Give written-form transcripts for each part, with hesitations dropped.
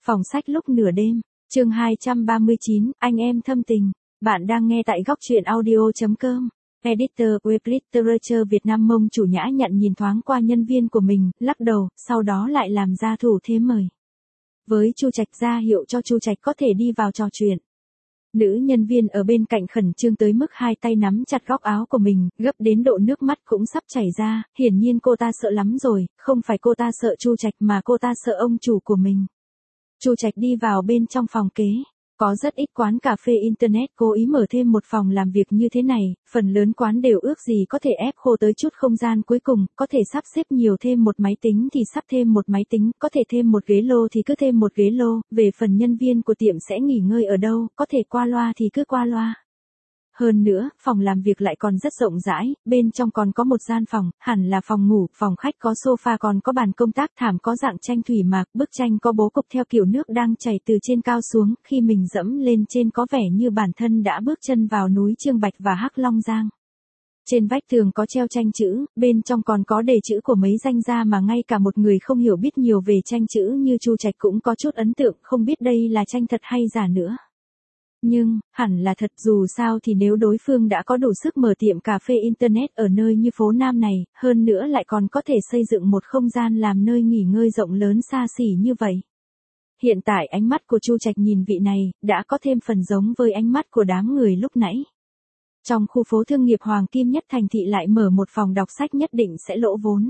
Phòng sách lúc nửa đêm, chương 239, anh em thâm tình. Bạn đang nghe tại góc truyện audio.com. Editor Web Literature Việt Nam Mông chủ nhã nhận nhìn thoáng qua nhân viên của mình, lắc đầu, sau đó lại làm ra thủ thế mời. Với Chu Trạch ra hiệu cho Chu Trạch có thể đi vào trò chuyện. Nữ nhân viên ở bên cạnh khẩn trương tới mức hai tay nắm chặt góc áo của mình, gấp đến độ nước mắt cũng sắp chảy ra, hiển nhiên cô ta sợ lắm rồi, không phải cô ta sợ Chu Trạch mà cô ta sợ ông chủ của mình. Chu Trạch đi vào bên trong phòng kế. Có rất ít quán cà phê Internet cố ý mở thêm một phòng làm việc như thế này, phần lớn quán đều ước gì có thể ép khô tới chút không gian cuối cùng, có thể sắp xếp nhiều thêm một máy tính thì sắp thêm một máy tính, có thể thêm một ghế lô thì cứ thêm một ghế lô, về phần nhân viên của tiệm sẽ nghỉ ngơi ở đâu, có thể qua loa thì cứ qua loa. Hơn nữa, phòng làm việc lại còn rất rộng rãi, bên trong còn có một gian phòng, hẳn là phòng ngủ, phòng khách có sofa còn có bàn công tác thảm có dạng tranh thủy mạc, bức tranh có bố cục theo kiểu nước đang chảy từ trên cao xuống, khi mình dẫm lên trên có vẻ như bản thân đã bước chân vào núi Chương Bạch và Hắc Long Giang. Trên vách tường có treo tranh chữ, bên trong còn có đề chữ của mấy danh gia mà ngay cả một người không hiểu biết nhiều về tranh chữ như Chu Trạch cũng có chút ấn tượng, không biết đây là tranh thật hay giả nữa. Nhưng, hẳn là thật, dù sao thì nếu đối phương đã có đủ sức mở tiệm cà phê Internet ở nơi như phố Nam này, hơn nữa lại còn có thể xây dựng một không gian làm nơi nghỉ ngơi rộng lớn xa xỉ như vậy. Hiện tại ánh mắt của Chu Trạch nhìn vị này, đã có thêm phần giống với ánh mắt của đám người lúc nãy. Trong khu phố thương nghiệp Hoàng Kim nhất thành thị lại mở một phòng đọc sách nhất định sẽ lỗ vốn.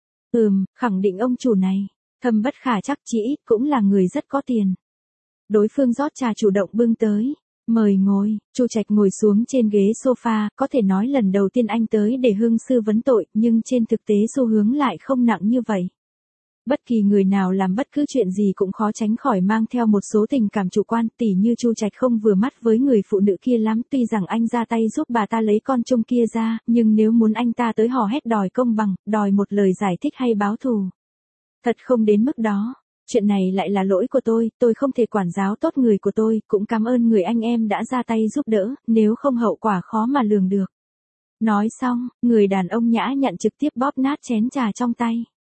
Khẳng định ông chủ này, thâm bất khả chắc chỉ ít cũng là người rất có tiền. Đối phương rót trà chủ động bưng tới. Mời ngồi, Chu Trạch ngồi xuống trên ghế sofa, có thể nói lần đầu tiên anh tới để hương sư vấn tội, nhưng trên thực tế xu hướng lại không nặng như vậy. Bất kỳ người nào làm bất cứ chuyện gì cũng khó tránh khỏi mang theo một số tình cảm chủ quan, tỉ như Chu Trạch không vừa mắt với người phụ nữ kia lắm, tuy rằng anh ra tay giúp bà ta lấy con chung kia ra, nhưng nếu muốn anh ta tới hò hét đòi công bằng, đòi một lời giải thích hay báo thù. Thật không đến mức đó. Chuyện này lại là lỗi của tôi không thể quản giáo tốt người của tôi, cũng cảm ơn người anh em đã ra tay giúp đỡ, nếu không hậu quả khó mà lường được. Nói xong, người đàn ông nhã nhặn trực tiếp bóp nát chén trà trong tay.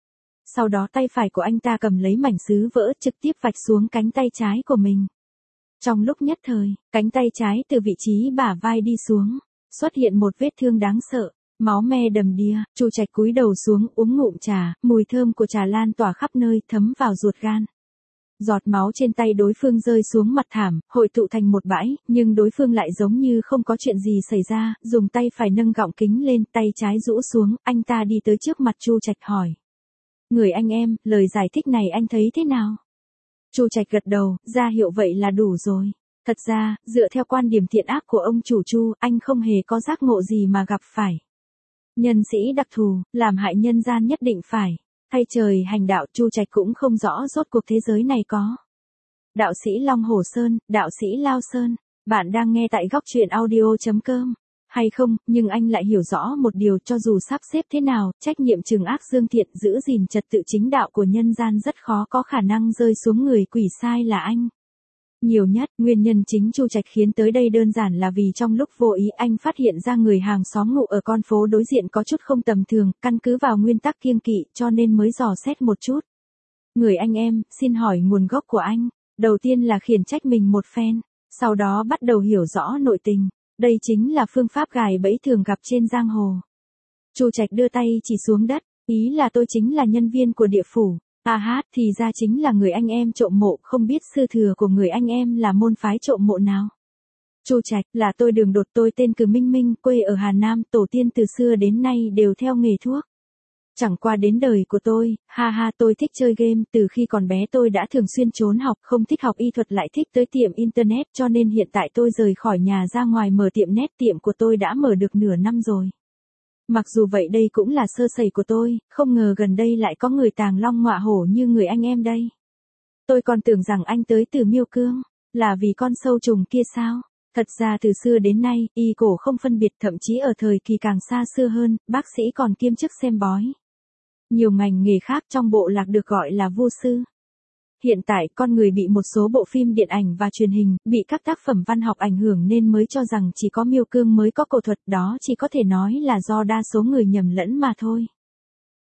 Sau đó tay phải của anh ta cầm lấy mảnh sứ vỡ trực tiếp vạch xuống cánh tay trái của mình. Trong lúc nhất thời, cánh tay trái từ vị trí bả vai đi xuống, xuất hiện một vết thương đáng sợ. Máu me đầm đìa, Chu Trạch cúi đầu xuống uống ngụm trà, mùi thơm của trà lan tỏa khắp nơi, thấm vào ruột gan. Giọt máu trên tay đối phương rơi xuống mặt thảm, hội tụ thành một bãi, nhưng đối phương lại giống như không có chuyện gì xảy ra, dùng tay phải nâng gọng kính lên, tay trái rũ xuống, anh ta đi tới trước mặt Chu Trạch hỏi. Người anh em, lời giải thích này anh thấy thế nào? Chu Trạch gật đầu, ra hiệu vậy là đủ rồi. Thật ra, dựa theo quan điểm thiện ác của ông chủ Chu, anh không hề có giác ngộ gì mà gặp phải. Nhân sĩ đặc thù, làm hại nhân gian nhất định phải. Thay trời hành đạo, Chu Trạch cũng không rõ rốt cuộc thế giới này có. Đạo sĩ Long Hổ Sơn, đạo sĩ Lao Sơn, bạn đang nghe tại góc truyện audio.com. Hay không, nhưng anh lại hiểu rõ một điều, cho dù sắp xếp thế nào, trách nhiệm trừng ác dương thiện giữ gìn trật tự chính đạo của nhân gian rất khó có khả năng rơi xuống người quỷ sai là anh. Nhiều nhất, nguyên nhân chính Chu Trạch khiến tới đây đơn giản là vì trong lúc vô ý anh phát hiện ra người hàng xóm ngụ ở con phố đối diện có chút không tầm thường, căn cứ vào nguyên tắc kiêng kỵ cho nên mới dò xét một chút. Người anh em, xin hỏi nguồn gốc của anh. Đầu tiên là khiển trách mình một phen, sau đó bắt đầu hiểu rõ nội tình. Đây chính là phương pháp gài bẫy thường gặp trên giang hồ. Chu Trạch đưa tay chỉ xuống đất, ý là tôi chính là nhân viên của địa phủ. Thì ra chính là người anh em trộm mộ, không biết sư thừa của người anh em là môn phái trộm mộ nào. Chu Trạch, là tôi Đường Đột, tôi tên Cừ Minh Minh, quê ở Hà Nam, tổ tiên từ xưa đến nay đều theo nghề thuốc. Chẳng qua đến đời của tôi, tôi thích chơi game, từ khi còn bé tôi đã thường xuyên trốn học, không thích học y thuật lại thích tới tiệm Internet, cho nên hiện tại tôi rời khỏi nhà ra ngoài mở tiệm net, tiệm của tôi đã mở được nửa năm rồi. Mặc dù vậy đây cũng là sơ sẩy của tôi, không ngờ gần đây lại có người tàng long ngọa hổ như người anh em đây. Tôi còn tưởng rằng anh tới từ Miêu Cương, là vì con sâu trùng kia sao? Thật ra từ xưa đến nay, y cổ không phân biệt, thậm chí ở thời kỳ càng xa xưa hơn, bác sĩ còn kiêm chức xem bói. Nhiều ngành nghề khác trong bộ lạc được gọi là vu sư. Hiện tại, con người bị một số bộ phim điện ảnh và truyền hình, bị các tác phẩm văn học ảnh hưởng nên mới cho rằng chỉ có Miêu Cương mới có cổ thuật, đó chỉ có thể nói là do đa số người nhầm lẫn mà thôi.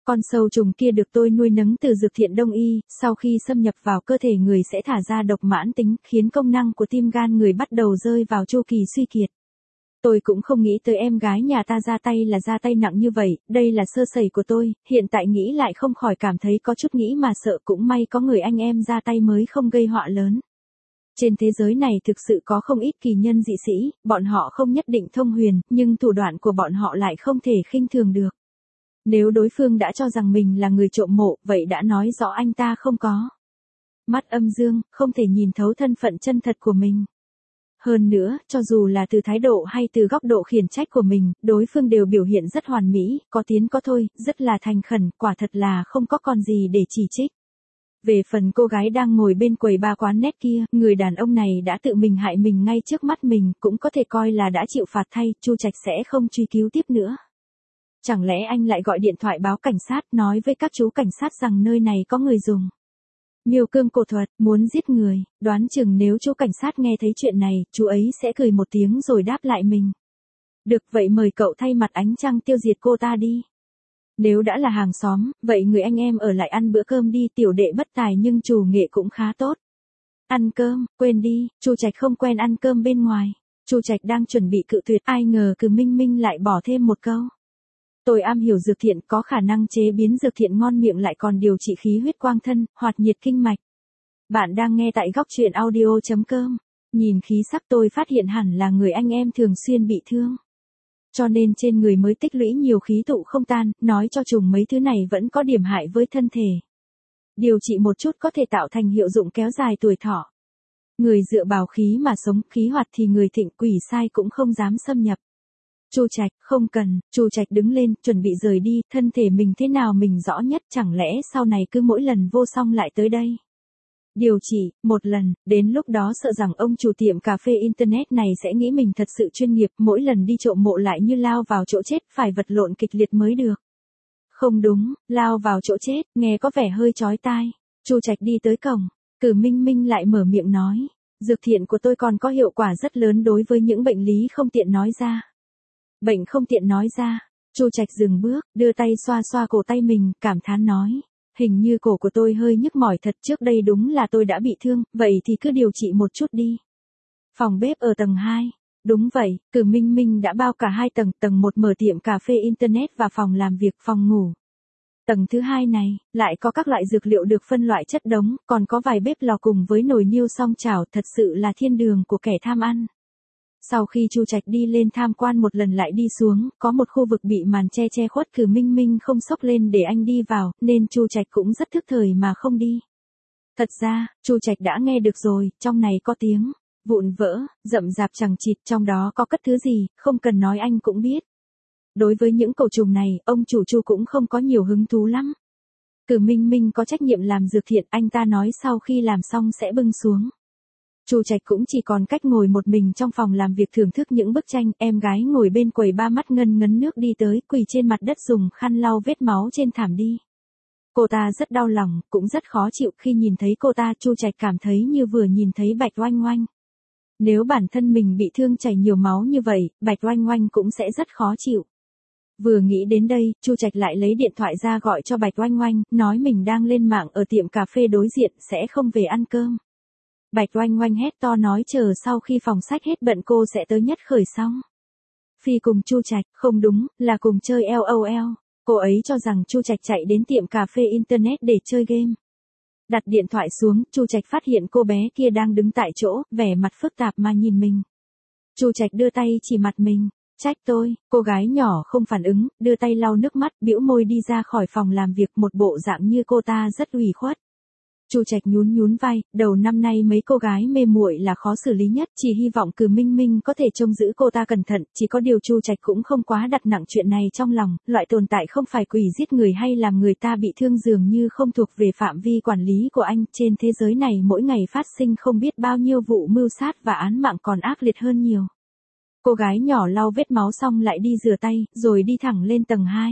Con sâu trùng kia được tôi nuôi nấng từ dược thiện đông y, sau khi xâm nhập vào cơ thể người sẽ thả ra độc mãn tính, khiến công năng của tim gan người bắt đầu rơi vào chu kỳ suy kiệt. Tôi cũng không nghĩ tới em gái nhà ta ra tay nặng như vậy, đây là sơ sẩy của tôi, hiện tại nghĩ lại không khỏi cảm thấy có chút nghĩ mà sợ, cũng may có người anh em ra tay mới không gây họa lớn. Trên thế giới này thực sự có không ít kỳ nhân dị sĩ, bọn họ không nhất định thông huyền, nhưng thủ đoạn của bọn họ lại không thể khinh thường được. Nếu đối phương đã cho rằng mình là người trộm mộ, vậy đã nói rõ anh ta không có mắt âm dương, không thể nhìn thấu thân phận chân thật của mình. Hơn nữa, cho dù là từ thái độ hay từ góc độ khiển trách của mình, đối phương đều biểu hiện rất hoàn mỹ, có tiến có thôi, rất là thành khẩn, quả thật là không có còn gì để chỉ trích. Về phần cô gái đang ngồi bên quầy ba quán nét kia, người đàn ông này đã tự mình hại mình ngay trước mắt mình, cũng có thể coi là đã chịu phạt thay, Chu Trạch sẽ không truy cứu tiếp nữa. Chẳng lẽ anh lại gọi điện thoại báo cảnh sát, nói với các chú cảnh sát rằng nơi này có người dùng miêu cương cổ thuật, muốn giết người, đoán chừng nếu chú cảnh sát nghe thấy chuyện này, chú ấy sẽ cười một tiếng rồi đáp lại mình. Được, vậy mời cậu thay mặt ánh trăng tiêu diệt cô ta đi. Nếu đã là hàng xóm, vậy người anh em ở lại ăn bữa cơm đi, tiểu đệ bất tài nhưng chủ nghệ cũng khá tốt. Ăn cơm, quên đi, Chu Trạch không quen ăn cơm bên ngoài. Chu Trạch đang chuẩn bị cự tuyệt, ai ngờ Cừ Minh Minh lại bỏ thêm một câu. Tôi am hiểu dược thiện, có khả năng chế biến dược thiện ngon miệng, lại còn điều trị khí huyết quang thân, hoạt nhiệt kinh mạch. Bạn đang nghe tại góc truyện audio.com. Nhìn khí sắc tôi phát hiện hẳn là người anh em thường xuyên bị thương. Cho nên trên người mới tích lũy nhiều khí tụ không tan, nói cho trùng mấy thứ này vẫn có điểm hại với thân thể. Điều trị một chút có thể tạo thành hiệu dụng kéo dài tuổi thọ. Người dựa vào khí mà sống, khí hoạt thì người thịnh, quỷ sai cũng không dám xâm nhập. Chu Trạch, không cần, Chu Trạch đứng lên, chuẩn bị rời đi, thân thể mình thế nào mình rõ nhất, chẳng lẽ sau này cứ mỗi lần vô xong lại tới đây. Điều trị, một lần, đến lúc đó sợ rằng ông chủ tiệm cà phê Internet này sẽ nghĩ mình thật sự chuyên nghiệp, mỗi lần đi trộm mộ lại như lao vào chỗ chết, phải vật lộn kịch liệt mới được. Không đúng, lao vào chỗ chết, nghe có vẻ hơi chói tai. Chu Trạch đi tới cổng, Cừ Minh Minh lại mở miệng nói, dược thiện của tôi còn có hiệu quả rất lớn đối với những bệnh lý không tiện nói ra. Bệnh không tiện nói ra, Chu Trạch dừng bước, đưa tay xoa xoa cổ tay mình, cảm thán nói. Hình như cổ của tôi hơi nhức mỏi thật, trước đây đúng là tôi đã bị thương, vậy thì cứ điều trị một chút đi. Phòng bếp ở tầng 2. Đúng vậy, Cừ Minh Minh đã bao cả 2 tầng, tầng 1 mở tiệm cà phê Internet và phòng làm việc, phòng ngủ. Tầng thứ 2 này, lại có các loại dược liệu được phân loại chất đống, còn có vài bếp lò cùng với nồi niêu song chảo, thật sự là thiên đường của kẻ tham ăn. Sau khi Chu Trạch đi lên tham quan một lần lại đi xuống, có một khu vực bị màn che khuất, Cừ Minh Minh không xốc lên để anh đi vào, nên Chu Trạch cũng rất thức thời mà không đi. Thật ra, Chu Trạch đã nghe được rồi, trong này có tiếng vụn vỡ, rậm rạp chằng chịt, trong đó có cất thứ gì, không cần nói anh cũng biết. Đối với những cẩu trùng này, ông chủ Chu cũng không có nhiều hứng thú lắm. Cừ Minh Minh có trách nhiệm làm dược thiện, anh ta nói sau khi làm xong sẽ bưng xuống. Chu Trạch cũng chỉ còn cách ngồi một mình trong phòng làm việc thưởng thức những bức tranh, em gái ngồi bên quầy ba mắt ngân ngấn nước đi tới, quỳ trên mặt đất dùng khăn lau vết máu trên thảm đi. Cô ta rất đau lòng, cũng rất khó chịu, khi nhìn thấy cô ta, Chu Trạch cảm thấy như vừa nhìn thấy Bạch Oanh Oanh. Nếu bản thân mình bị thương chảy nhiều máu như vậy, Bạch Oanh Oanh cũng sẽ rất khó chịu. Vừa nghĩ đến đây, Chu Trạch lại lấy điện thoại ra gọi cho Bạch Oanh Oanh, nói mình đang lên mạng ở tiệm cà phê đối diện, sẽ không về ăn cơm. Bạch Oanh Oanh hét to nói chờ sau khi phòng sách hết bận cô sẽ tới nhất khởi xong. Phi cùng Chu Trạch, không đúng, là cùng chơi LOL. Cô ấy cho rằng Chu Trạch chạy đến tiệm cà phê Internet để chơi game. Đặt điện thoại xuống, Chu Trạch phát hiện cô bé kia đang đứng tại chỗ, vẻ mặt phức tạp mà nhìn mình. Chu Trạch đưa tay chỉ mặt mình, trách tôi, cô gái nhỏ không phản ứng, đưa tay lau nước mắt, bĩu môi đi ra khỏi phòng làm việc, một bộ dạng như cô ta rất ủy khuất. Chu Trạch nhún vai, đầu năm nay mấy cô gái mê muội là khó xử lý nhất, chỉ hy vọng Cừ Minh Minh có thể trông giữ cô ta cẩn thận, chỉ có điều Chu Trạch cũng không quá đặt nặng chuyện này trong lòng, loại tồn tại không phải quỷ giết người hay làm người ta bị thương dường như không thuộc về phạm vi quản lý của anh, trên thế giới này mỗi ngày phát sinh không biết bao nhiêu vụ mưu sát và án mạng còn ác liệt hơn nhiều. Cô gái nhỏ lau vết máu xong lại đi rửa tay, rồi đi thẳng lên tầng 2.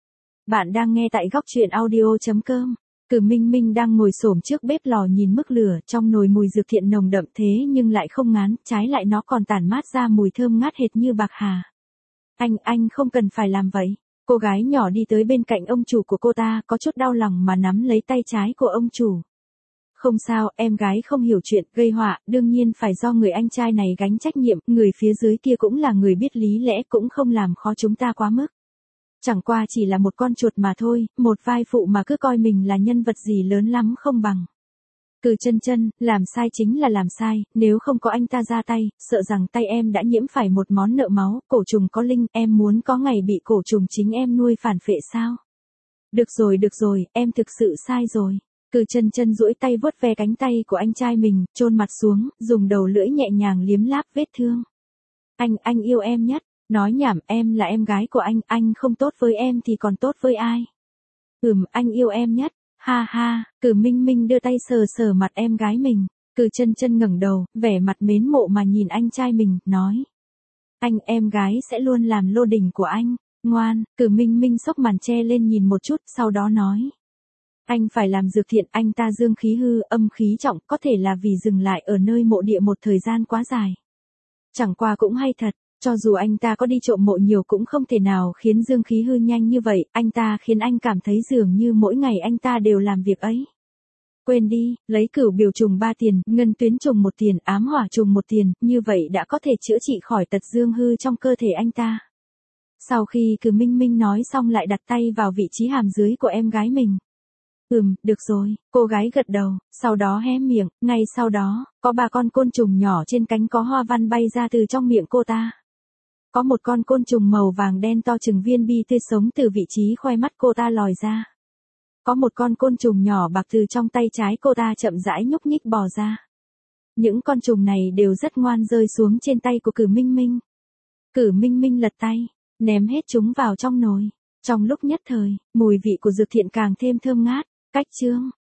Bạn đang nghe tại góc truyện audio.com. Cừ Minh Minh đang ngồi xổm trước bếp lò nhìn mức lửa, trong nồi mùi dược thiện nồng đậm thế nhưng lại không ngán, trái lại nó còn tản mát ra mùi thơm ngát hệt như bạc hà. Anh không cần phải làm vậy. Cô gái nhỏ đi tới bên cạnh ông chủ của cô ta, có chút đau lòng mà nắm lấy tay trái của ông chủ. Không sao, em gái không hiểu chuyện, gây họa, đương nhiên phải do người anh trai này gánh trách nhiệm, người phía dưới kia cũng là người biết lý lẽ, cũng không làm khó chúng ta quá mức. Chẳng qua chỉ là một con chuột mà thôi, một vai phụ mà cứ coi mình là nhân vật gì lớn lắm không bằng. Cử chân chân, làm sai chính là làm sai, nếu không có anh ta ra tay, sợ rằng tay em đã nhiễm phải một món nợ máu, cổ trùng có linh, em muốn có ngày bị cổ trùng chính em nuôi phản phệ sao? Được rồi, em thực sự sai rồi. Cử chân chân duỗi tay vuốt ve cánh tay của anh trai mình, chôn mặt xuống, dùng đầu lưỡi nhẹ nhàng liếm láp vết thương. Anh yêu em nhất, nói nhảm, em là em gái của anh không tốt với em thì còn tốt với ai? Anh yêu em nhất. Ha ha, Cử Minh Minh đưa tay sờ sờ mặt em gái mình. Cử chân chân ngẩng đầu, vẻ mặt mến mộ mà nhìn anh trai mình, nói. Em gái sẽ luôn làm lô đỉnh của anh. Ngoan, Cử Minh Minh xốc màn che lên nhìn một chút, sau đó nói. Anh phải làm dược thiện, anh ta dương khí hư, âm khí trọng, có thể là vì dừng lại ở nơi mộ địa một thời gian quá dài. Chẳng qua cũng hay thật, cho dù anh ta có đi trộm mộ nhiều cũng không thể nào khiến dương khí hư nhanh như vậy, anh ta khiến anh cảm thấy dường như mỗi ngày anh ta đều làm việc ấy. Quên đi, lấy cửu biểu trùng 3 tiền, ngân tuyến trùng 1 tiền, ám hỏa trùng 1 tiền, như vậy đã có thể chữa trị khỏi tật dương hư trong cơ thể anh ta. Sau khi Cử Minh Minh nói xong lại đặt tay vào vị trí hàm dưới của em gái mình. Được rồi, cô gái gật đầu, sau đó hé miệng, ngay sau đó, có 3 con côn trùng nhỏ trên cánh có hoa văn bay ra từ trong miệng cô ta. Có một con côn trùng màu vàng đen to chừng viên bi tươi sống từ vị trí khoe mắt cô ta lòi ra. Có một con côn trùng nhỏ bạc từ trong tay trái cô ta chậm rãi nhúc nhích bò ra. Những con trùng này đều rất ngoan rơi xuống trên tay của Cử Minh Minh. Cử Minh Minh lật tay, ném hết chúng vào trong nồi. Trong lúc nhất thời, mùi vị của dược thiện càng thêm thơm ngát. Cách chương